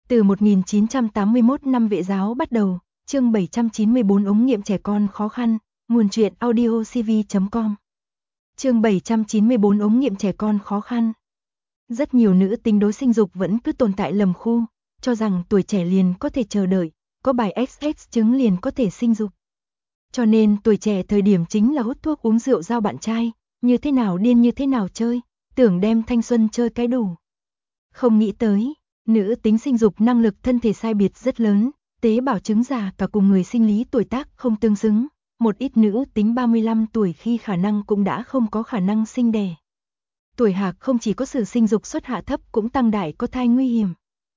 Từ 1981 năm Vệ giáo bắt đầu, chương 794 ống nghiệm trẻ con khó khăn, nguồn truyện audiocv.com. Chương 794 ống nghiệm trẻ con khó khăn. Rất nhiều nữ tính đối sinh dục vẫn cứ tồn tại lầm khu, cho rằng tuổi trẻ liền có thể chờ đợi, có bài XX trứng liền có thể sinh dục. Cho nên tuổi trẻ thời điểm chính là hút thuốc uống rượu giao bạn trai, như thế nào điên như thế nào chơi, tưởng đem thanh xuân chơi cái đủ. Không nghĩ tới, nữ tính sinh dục năng lực thân thể sai biệt rất lớn, tế bào trứng già cả cùng người sinh lý tuổi tác không tương xứng, một ít nữ tính 35 tuổi khi khả năng cũng đã không có khả năng sinh đẻ. Tuổi hạc không chỉ có sự sinh dục suất hạ thấp cũng tăng đại có thai nguy hiểm.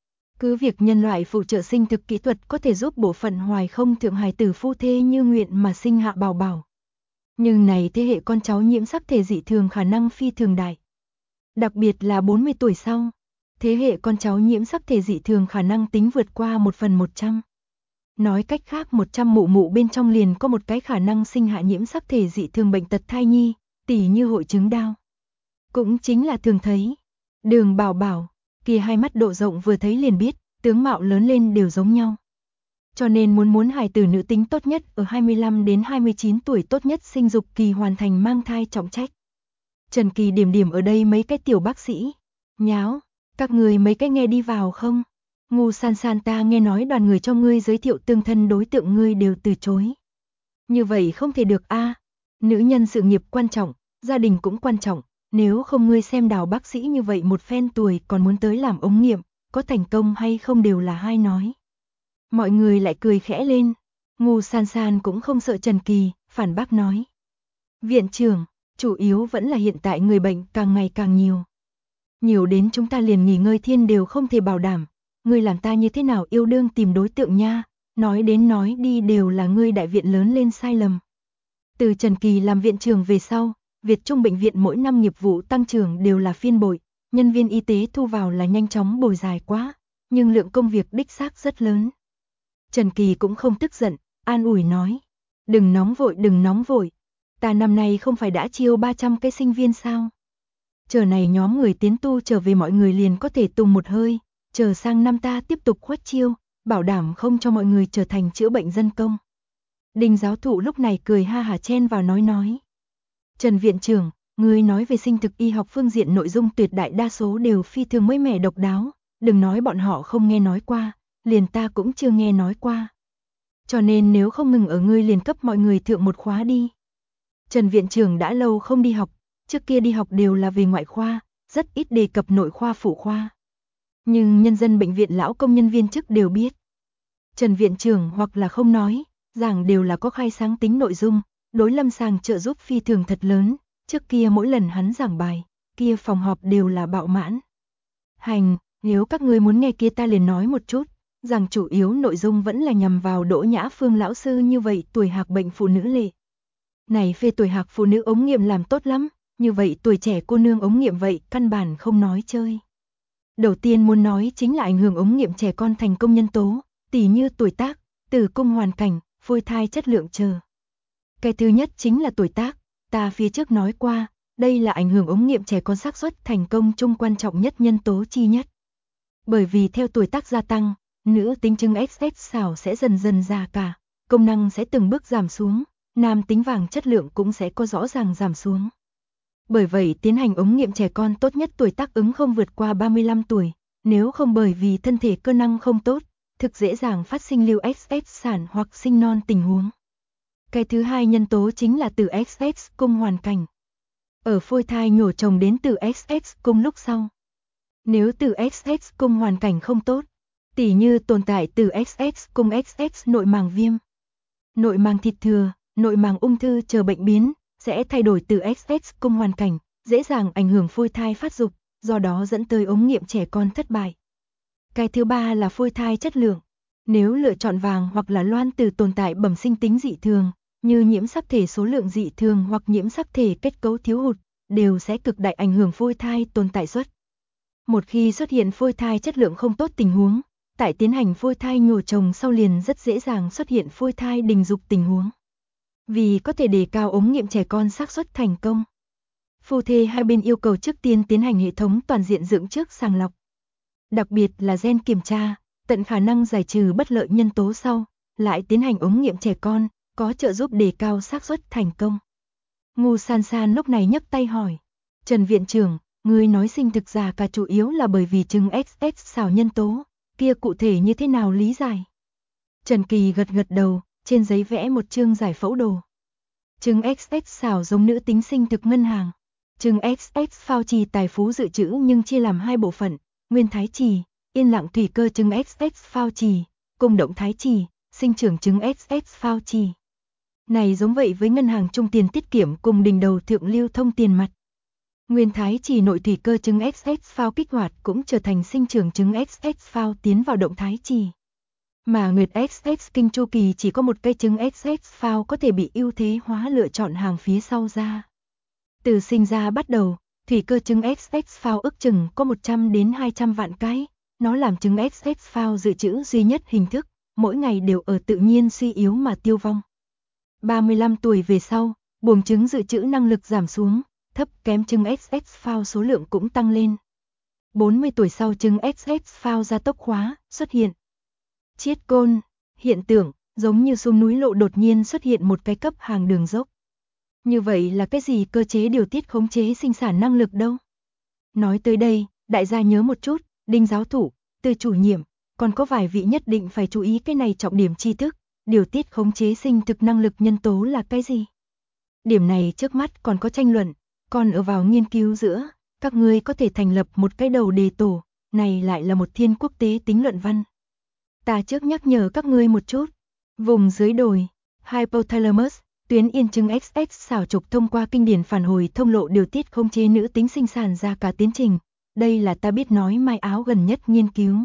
Cứ việc nhân loại phụ trợ sinh thực kỹ thuật có thể giúp bộ phận hoài không thượng hài tử phu thê như nguyện mà sinh hạ bảo bảo. Nhưng này thế hệ con cháu nhiễm sắc thể dị thường khả năng phi thường đại. Đặc biệt là 40 tuổi sau, thế hệ con cháu nhiễm sắc thể dị thường khả năng tính vượt qua 1/100. Nói cách khác 100 mụ mụ bên trong liền có một cái khả năng sinh hạ nhiễm sắc thể dị thường bệnh tật thai nhi, tỉ như hội chứng Down. Cũng chính là thường thấy, Đường Bảo Bảo, kia hai mắt độ rộng vừa thấy liền biết, tướng mạo lớn lên đều giống nhau. Cho nên muốn hài tử nữ tính tốt nhất ở 25 đến 29 tuổi tốt nhất sinh dục kỳ hoàn thành mang thai trọng trách. Trần Kỳ điểm điểm ở đây mấy cái tiểu bác sĩ. Nháo, các người mấy cái nghe đi vào không? Ngu san san ta nghe nói đoàn người cho ngươi giới thiệu tương thân đối tượng ngươi đều từ chối. Như vậy không thể được a. Nữ nhân sự nghiệp quan trọng, gia đình cũng quan trọng. Nếu không ngươi xem Đào bác sĩ như vậy một phen tuổi còn muốn tới làm ống nghiệm, có thành công hay không đều là hai nói. Mọi người lại cười khẽ lên. Ngu san san cũng không sợ Trần Kỳ, phản bác nói. Viện trưởng, chủ yếu vẫn là hiện tại người bệnh càng ngày càng nhiều. Nhiều đến chúng ta liền nghỉ ngơi thiên đều không thể bảo đảm. Ngươi làm ta như thế nào yêu đương tìm đối tượng nha, nói đến nói đi đều là ngươi đại viện lớn lên sai lầm. Từ Trần Kỳ làm viện trưởng về sau, Việt Trung bệnh viện mỗi năm nghiệp vụ tăng trưởng đều là phiên bội, nhân viên y tế thu vào là nhanh chóng bồi dài quá, nhưng lượng công việc đích xác rất lớn. Trần Kỳ cũng không tức giận, an ủi nói, đừng nóng vội, ta năm nay không phải đã chiêu 300 cái sinh viên sao? Chờ này nhóm người tiến tu trở về mọi người liền có thể tùng một hơi, chờ sang năm ta tiếp tục khuất chiêu, bảo đảm không cho mọi người trở thành chữa bệnh dân công. Đinh giáo thụ lúc này cười ha hả chen vào nói. Trần viện trưởng, ngươi nói về sinh thực y học phương diện nội dung tuyệt đại đa số đều phi thường mới mẻ độc đáo, đừng nói bọn họ không nghe nói qua, liền ta cũng chưa nghe nói qua. Cho nên nếu không ngừng ở ngươi liền cấp mọi người thượng một khóa đi. Trần viện trưởng đã lâu không đi học, trước kia đi học đều là về ngoại khoa, rất ít đề cập nội khoa phụ khoa. Nhưng nhân dân bệnh viện lão công nhân viên chức đều biết. Trần viện trưởng hoặc là không nói, giảng đều là có khai sáng tính nội dung, đối lâm sàng trợ giúp phi thường thật lớn, trước kia mỗi lần hắn giảng bài, kia phòng họp đều là bạo mãn. Hành, nếu các ngươi muốn nghe kia ta liền nói một chút, rằng chủ yếu nội dung vẫn là nhằm vào Đỗ Nhã Phương lão sư như vậy tuổi hạc bệnh phụ nữ lệ. Này phê tuổi hạc phụ nữ ống nghiệm làm tốt lắm, như vậy tuổi trẻ cô nương ống nghiệm vậy căn bản không nói chơi. Đầu tiên muốn nói chính là ảnh hưởng ống nghiệm trẻ con thành công nhân tố, tỉ như tuổi tác, tử cung hoàn cảnh, phôi thai chất lượng chờ. Cái thứ nhất chính là tuổi tác, ta phía trước nói qua, đây là ảnh hưởng ống nghiệm trẻ con xác suất thành công chung quan trọng nhất nhân tố chi nhất. Bởi vì theo tuổi tác gia tăng, nữ tính trứng XX xảo sẽ dần dần già cả, công năng sẽ từng bước giảm xuống, nam tính vàng chất lượng cũng sẽ có rõ ràng giảm xuống. Bởi vậy tiến hành ống nghiệm trẻ con tốt nhất tuổi tác ứng không vượt qua 35 tuổi, nếu không bởi vì thân thể cơ năng không tốt, thực dễ dàng phát sinh lưu XX sản hoặc sinh non tình huống. Cái thứ hai nhân tố chính là từ XX cung hoàn cảnh. Ở phôi thai nhổ chồng đến từ XX cung lúc sau. Nếu từ XX cung hoàn cảnh không tốt, tỉ như tồn tại từ XX cung XX nội màng viêm, nội màng thịt thừa, nội màng ung thư chờ bệnh biến, sẽ thay đổi từ XX cung hoàn cảnh, dễ dàng ảnh hưởng phôi thai phát dục, do đó dẫn tới ống nghiệm trẻ con thất bại. Cái thứ ba là phôi thai chất lượng. Nếu lựa chọn vàng hoặc là loan từ tồn tại bẩm sinh tính dị thường, như nhiễm sắc thể số lượng dị thường hoặc nhiễm sắc thể kết cấu thiếu hụt, đều sẽ cực đại ảnh hưởng phôi thai tồn tại suất. Một khi xuất hiện phôi thai chất lượng không tốt tình huống, tại tiến hành phôi thai nhổ chồng sau liền rất dễ dàng xuất hiện phôi thai đình dục tình huống. Vì có thể đề cao ống nghiệm trẻ con xác suất thành công, phu thê hai bên yêu cầu trước tiên tiến hành hệ thống toàn diện dưỡng trước sàng lọc. Đặc biệt là gen kiểm tra, tận khả năng giải trừ bất lợi nhân tố sau, lại tiến hành ống nghiệm trẻ con, có trợ giúp đề cao xác suất thành công. Ngu San San lúc này nhấc tay hỏi, Trần viện trưởng, ngươi nói sinh thực giả cả chủ yếu là bởi vì trứng XX xào nhân tố, kia cụ thể như thế nào lý giải? Trần Kỳ gật gật đầu, trên giấy vẽ một chương giải phẫu đồ. Trứng XX xào giống nữ tính sinh thực ngân hàng. Trứng XX phao trì tài phú dự trữ nhưng chia làm hai bộ phận, nguyên thái trì, yên lặng thủy cơ trứng XX phao trì, cùng động thái trì, sinh trưởng trứng XX phao trì. Này giống vậy với ngân hàng trung tiền tiết kiệm cùng đỉnh đầu thượng lưu thông tiền mặt. Nguyên thái trì nội thủy cơ trứng XX phao kích hoạt cũng trở thành sinh trưởng trứng XX phao tiến vào động thái trì. Mà nguyệt XX kinh chu kỳ chỉ có một cây trứng XX phao có thể bị ưu thế hóa lựa chọn hàng phía sau ra. Từ sinh ra bắt đầu, thủy cơ trứng XX phao ước chừng có 100 đến 200 vạn cái, nó làm trứng XX phao dự trữ duy nhất hình thức, mỗi ngày đều ở tự nhiên suy yếu mà tiêu vong. 35 tuổi về sau, buồng trứng dự trữ năng lực giảm xuống, thấp kém trứng XX phao số lượng cũng tăng lên. 40 tuổi sau trứng XX phao ra tốc hóa, xuất hiện. Chiết côn, hiện tượng, giống như xuống núi lộ đột nhiên xuất hiện một cái cấp hàng đường dốc. Như vậy là cái gì cơ chế điều tiết khống chế sinh sản năng lực đâu? Nói tới đây, đại gia nhớ một chút, Đinh giáo thụ, Từ chủ nhiệm, còn có vài vị nhất định phải chú ý cái này trọng điểm tri thức, điều tiết khống chế sinh thực năng lực nhân tố là cái gì? Điểm này trước mắt còn có tranh luận, còn ở vào nghiên cứu giữa, các ngươi có thể thành lập một cái đầu đề tổ, này lại là một thiên quốc tế tính luận văn. Ta trước nhắc nhở các ngươi một chút, vùng dưới đồi, hypothalamus, tuyến yên trứng XX xảo trục thông qua kinh điển phản hồi thông lộ điều tiết khống chế nữ tính sinh sản ra cả tiến trình, đây là ta biết nói mai áo gần nhất nghiên cứu.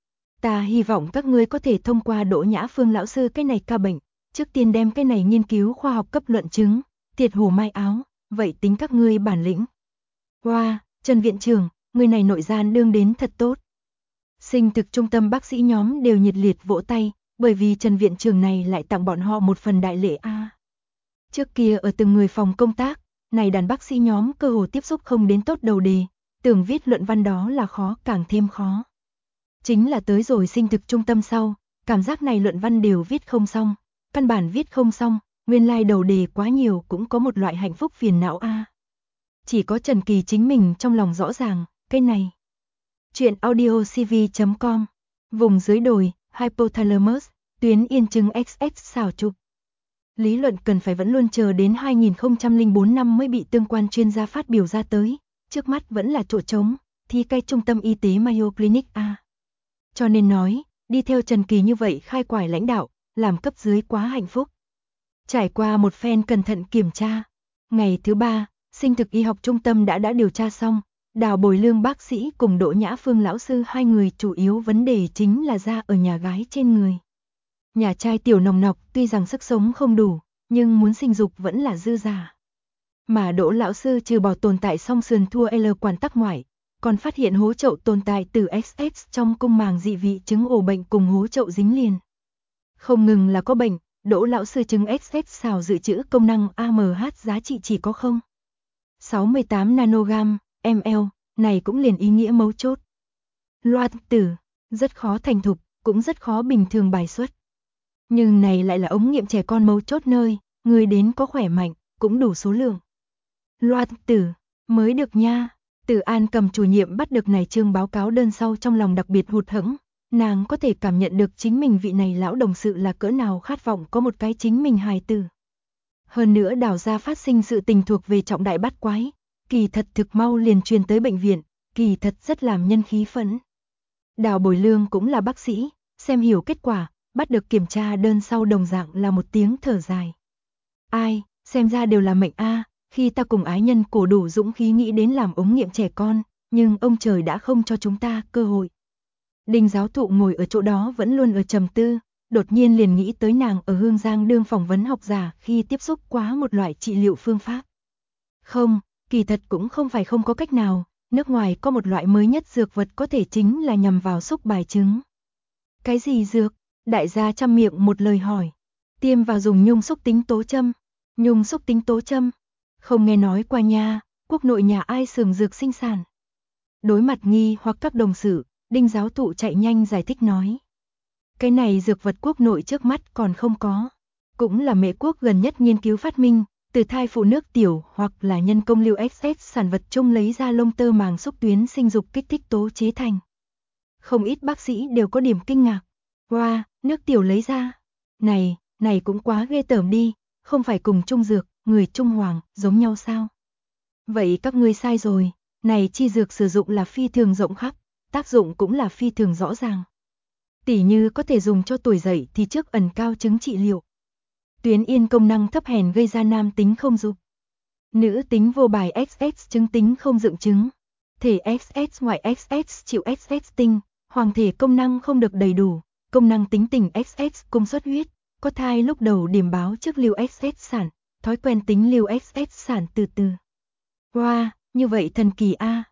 Ta hy vọng các ngươi có thể thông qua Đỗ Nhã Phương lão sư cái này ca bệnh, trước tiên đem cái này nghiên cứu khoa học cấp luận chứng, tiệt hổ mai áo, vậy tính các ngươi bản lĩnh. Wow, Trần viện trưởng, người này nội gian đương đến thật tốt. Sinh thực trung tâm bác sĩ nhóm đều nhiệt liệt vỗ tay, bởi vì Trần viện trưởng này lại tặng bọn họ một phần đại lễ a. Trước kia ở từng người phòng công tác, này đàn bác sĩ nhóm cơ hồ tiếp xúc không đến tốt đầu đề, tưởng viết luận văn đó là khó càng thêm khó. Chính là tới rồi sinh thực trung tâm sau, cảm giác này luận văn đều viết không xong, căn bản viết không xong, nguyên lai đầu đề quá nhiều cũng có một loại hạnh phúc phiền não a. Chỉ có Trần Kỳ chính mình trong lòng rõ ràng, cái này. Chuyện audiocv.com, vùng dưới đồi, hypothalamus, tuyến yên trứng XX xảo trục. Lý luận cần phải vẫn luôn chờ đến 2004 năm mới bị tương quan chuyên gia phát biểu ra tới, trước mắt vẫn là chỗ trống, thì cái trung tâm y tế Mayo Clinic A. Cho nên nói, đi theo Trần Kỳ như vậy khai quải lãnh đạo, làm cấp dưới quá hạnh phúc. Trải qua một phen cẩn thận kiểm tra, ngày thứ 3, sinh thực y học trung tâm đã điều tra xong, Đào Bồi Lương bác sĩ cùng Đỗ Nhã Phương lão sư hai người chủ yếu vấn đề chính là da ở nhà gái trên người. Nhà trai tiểu nồng nọc tuy rằng sức sống không đủ, nhưng muốn sinh dục vẫn là dư giả. Mà Đỗ lão sư trừ bỏ tồn tại song sườn thua L quản tắc ngoại, còn phát hiện hố chậu tồn tại từ XX trong cung màng dị vị trứng ổ bệnh cùng hố chậu dính liền. Không ngừng là có bệnh, Đỗ lão sư trứng XX xào dự trữ công năng AMH giá trị chỉ có 0,68 nanogam, ml, này cũng liền ý nghĩa mấu chốt. Loạt tử, rất khó thành thục, cũng rất khó bình thường bài xuất. Nhưng này lại là ống nghiệm trẻ con mấu chốt nơi, người đến có khỏe mạnh, cũng đủ số lượng. Loạt tử, mới được nha. Từ An cầm chủ nhiệm bắt được này chương báo cáo đơn sau trong lòng đặc biệt hụt hẫng, nàng có thể cảm nhận được chính mình vị này lão đồng sự là cỡ nào khát vọng có một cái chính mình hài tử. Hơn nữa Đào gia phát sinh sự tình thuộc về trọng đại bát quái, kỳ thật thực mau liền truyền tới bệnh viện, kỳ thật rất làm nhân khí phẫn. Đào Bồi Lương cũng là bác sĩ, xem hiểu kết quả, bắt được kiểm tra đơn sau đồng dạng là một tiếng thở dài. Ai, xem ra đều là mệnh a. Khi ta cùng ái nhân cổ đủ dũng khí nghĩ đến làm ống nghiệm trẻ con, nhưng ông trời đã không cho chúng ta cơ hội. Đinh giáo thụ ngồi ở chỗ đó vẫn luôn ở trầm tư, đột nhiên liền nghĩ tới nàng ở Hương Giang đương phỏng vấn học giả khi tiếp xúc quá một loại trị liệu phương pháp. Không, kỳ thật cũng không phải không có cách nào, nước ngoài có một loại mới nhất dược vật có thể chính là nhằm vào xúc bài trứng. Cái gì dược? Đại gia trăm miệng một lời hỏi. Tiêm vào dùng nhung xúc tính tố châm. Nhung xúc tính tố châm. Không nghe nói qua nha, quốc nội nhà ai xưởng dược sinh sản. Đối mặt nghi hoặc các đồng sự, Đinh giáo thụ chạy nhanh giải thích nói. Cái này dược vật quốc nội trước mắt còn không có. Cũng là Mễ quốc gần nhất nghiên cứu phát minh, từ thai phụ nước tiểu hoặc là nhân công lưu XX sản vật chung lấy ra lông tơ màng xúc tuyến sinh dục kích thích tố chế thành. Không ít bác sĩ đều có điểm kinh ngạc. Wow, nước tiểu lấy ra. Này cũng quá ghê tởm đi, không phải cùng trung dược, người Trung Hoàng, giống nhau sao? Vậy các ngươi sai rồi, này chi dược sử dụng là phi thường rộng khắp, tác dụng cũng là phi thường rõ ràng. Tỉ như có thể dùng cho tuổi dậy thì trước ẩn cao chứng trị liệu. Tuyến yên công năng thấp hèn gây ra nam tính không dục. Nữ tính vô bài XX chứng tính không dựng chứng. Thể XX ngoại XX chịu XX tinh, hoàng thể công năng không được đầy đủ, công năng tính tình XX cung xuất huyết, có thai lúc đầu điểm báo trước lưu XX sản, thói quen tính lưu XX sản từ từ. Wow, như vậy thần kỳ a.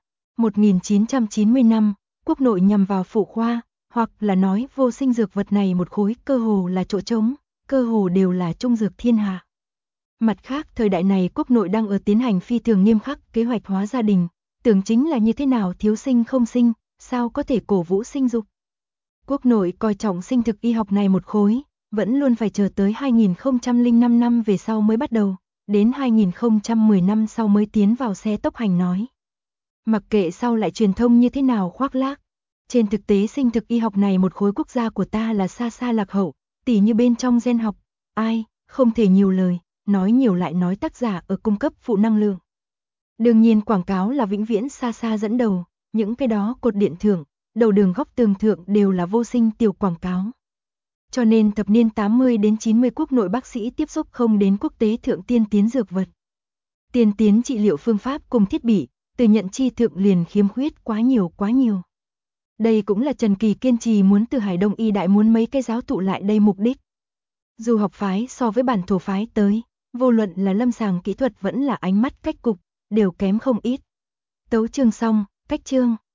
1990 năm, quốc nội nhằm vào phụ khoa, hoặc là nói vô sinh dược vật này một khối cơ hồ là chỗ trống, cơ hồ đều là trung dược thiên hạ. Mặt khác, thời đại này quốc nội đang ở tiến hành phi thường nghiêm khắc kế hoạch hóa gia đình, tưởng chính là như thế nào thiếu sinh không sinh, sao có thể cổ vũ sinh dục. Quốc nội coi trọng sinh thực y học này một khối, vẫn luôn phải chờ tới 2005 năm về sau mới bắt đầu, đến 2010 năm sau mới tiến vào xe tốc hành nói. Mặc kệ sau lại truyền thông như thế nào khoác lác, trên thực tế sinh thực y học này một khối quốc gia của ta là xa xa lạc hậu, tỉ như bên trong gen học, ai, không thể nhiều lời, nói nhiều lại nói tác giả ở cung cấp phụ năng lượng. Đương nhiên quảng cáo là vĩnh viễn xa xa dẫn đầu, những cái đó cột điện thượng, đầu đường góc tường thượng đều là vô sinh tiểu quảng cáo. Cho nên thập niên 80 đến 90 quốc nội bác sĩ tiếp xúc không đến quốc tế thượng tiên tiến dược vật. Tiên tiến trị liệu phương pháp cùng thiết bị, từ nhận chi thượng liền khiếm khuyết quá nhiều. Đây cũng là Trần Kỳ kiên trì muốn từ Hải Đông y đại muốn mấy cái giáo tụ lại đây mục đích. Dù học phái so với bản thổ phái tới, vô luận là lâm sàng kỹ thuật vẫn là ánh mắt cách cục, đều kém không ít. Tấu chương xong, cách chương.